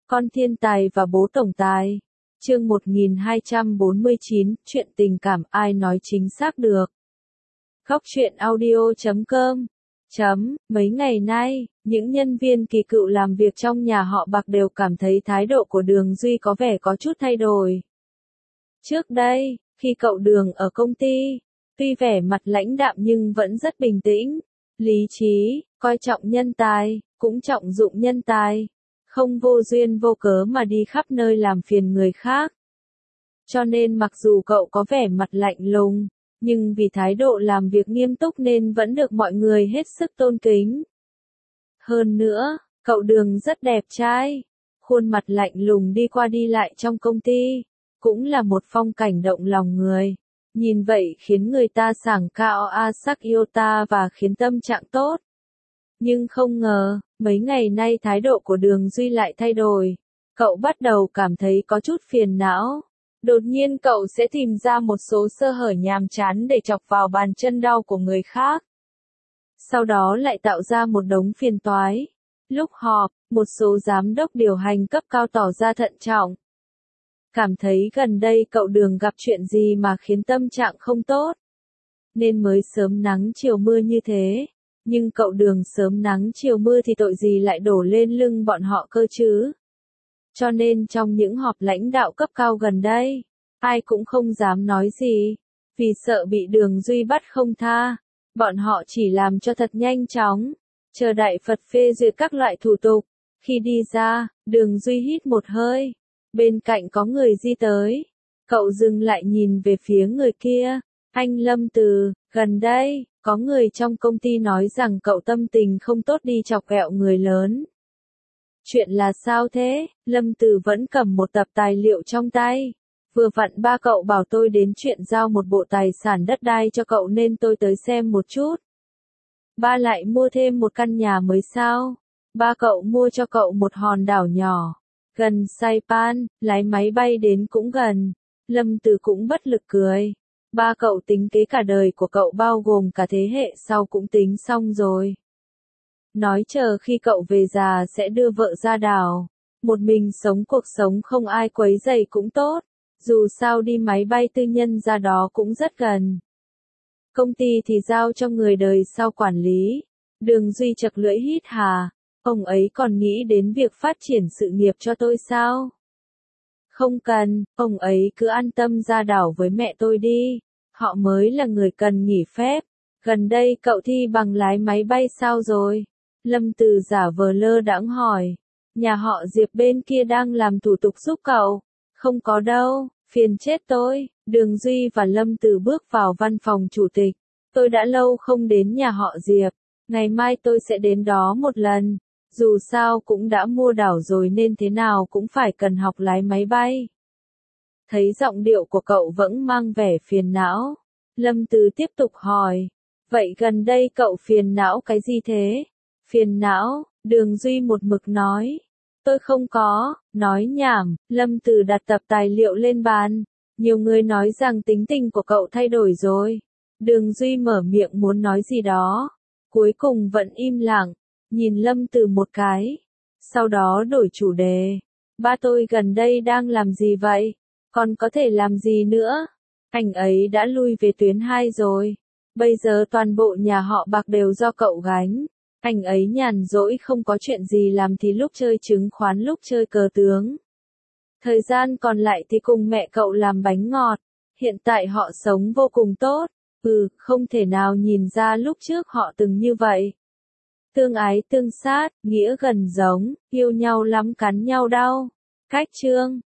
Con thiên tài và bố tổng tài. Chương 1249, chuyện tình cảm ai nói chính xác được. Góc truyện audio.com. Mấy ngày nay, những nhân viên kỳ cựu làm việc trong nhà họ Bạc đều cảm thấy thái độ của Đường Duy có vẻ có chút thay đổi. Trước đây, khi cậu Đường ở công ty, tuy vẻ mặt lãnh đạm nhưng vẫn rất bình tĩnh, lý trí, coi trọng nhân tài, cũng trọng dụng nhân tài, không vô duyên vô cớ mà đi khắp nơi làm phiền người khác. Cho nên mặc dù cậu có vẻ mặt lạnh lùng, nhưng vì thái độ làm việc nghiêm túc nên vẫn được mọi người hết sức tôn kính. Hơn nữa, cậu Đường rất đẹp trai, khuôn mặt lạnh lùng đi qua đi lại trong công ty, cũng là một phong cảnh động lòng người. Nhìn vậy khiến người ta sảng cao sắc yêu ta và khiến tâm trạng tốt. Nhưng không ngờ, mấy ngày nay thái độ của Đường Duy lại thay đổi. Cậu bắt đầu cảm thấy có chút phiền não. Đột nhiên cậu sẽ tìm ra một số sơ hở nhàm chán để chọc vào bàn chân đau của người khác. Sau đó lại tạo ra một đống phiền toái. Lúc họp, một số giám đốc điều hành cấp cao tỏ ra thận trọng. Cảm thấy gần đây cậu Đường gặp chuyện gì mà khiến tâm trạng không tốt, nên mới sớm nắng chiều mưa như thế. Nhưng cậu Đường sớm nắng chiều mưa thì tội gì lại đổ lên lưng bọn họ cơ chứ. Cho nên trong những họp lãnh đạo cấp cao gần đây, ai cũng không dám nói gì, vì sợ bị Đường Duy bắt không tha. Bọn họ chỉ làm cho thật nhanh chóng, chờ Đại Phật phê duyệt các loại thủ tục. Khi đi ra, Đường Duy hít một hơi, bên cạnh có người di tới. Cậu dừng lại nhìn về phía người kia. Anh Lâm Từ, gần đây, có người trong công ty nói rằng cậu tâm tình không tốt đi chọc ghẹo người lớn. Chuyện là sao thế? Lâm Từ vẫn cầm một tập tài liệu trong tay. Vừa vặn ba cậu bảo tôi đến chuyện giao một bộ tài sản đất đai cho cậu nên tôi tới xem một chút. Ba lại mua thêm một căn nhà mới sao? Ba cậu mua cho cậu một hòn đảo nhỏ, gần Saipan, lái máy bay đến cũng gần. Lâm Từ cũng bất lực cười. Ba cậu tính kế cả đời của cậu bao gồm cả thế hệ sau cũng tính xong rồi. Nói chờ khi cậu về già sẽ đưa vợ ra đảo, một mình sống cuộc sống không ai quấy rầy cũng tốt, dù sao đi máy bay tư nhân ra đó cũng rất gần. Công ty thì giao cho người đời sau quản lý. Đường Duy chật lưỡi hít hà, ông ấy còn nghĩ đến việc phát triển sự nghiệp cho tôi sao? Không cần, ông ấy cứ an tâm ra đảo với mẹ tôi đi, họ mới là người cần nghỉ phép. Gần đây cậu thi bằng lái máy bay sao rồi? Lâm Từ giả vờ lơ đãng hỏi. Nhà họ Diệp bên kia đang làm thủ tục giúp cậu. Không có đâu, phiền chết tôi. Đường Duy và Lâm Từ bước vào văn phòng chủ tịch. Tôi đã lâu không đến nhà họ Diệp, ngày mai tôi sẽ đến đó một lần. Dù sao cũng đã mua đảo rồi nên thế nào cũng phải cần học lái máy bay. Thấy giọng điệu của cậu vẫn mang vẻ phiền não, Lâm Từ tiếp tục hỏi. Vậy gần đây cậu phiền não cái gì thế? Phiền não, Đường Duy một mực nói. Tôi không có, nói nhảm. Lâm Từ đặt tập tài liệu lên bàn. Nhiều người nói rằng tính tình của cậu thay đổi rồi. Đường Duy mở miệng muốn nói gì đó, cuối cùng vẫn im lặng, nhìn Lâm Từ một cái. Sau đó đổi chủ đề. Ba tôi gần đây đang làm gì vậy? Còn có thể làm gì nữa? Anh ấy đã lui về tuyến 2 rồi. Bây giờ toàn bộ nhà họ Bạc đều do cậu gánh. Anh ấy nhàn rỗi không có chuyện gì làm thì lúc chơi chứng khoán lúc chơi cờ tướng. Thời gian còn lại thì cùng mẹ cậu làm bánh ngọt. Hiện tại họ sống vô cùng tốt. Không thể nào nhìn ra lúc trước họ từng như vậy. Tương ái tương sát, nghĩa gần giống, yêu nhau lắm cắn nhau đau. Cách chương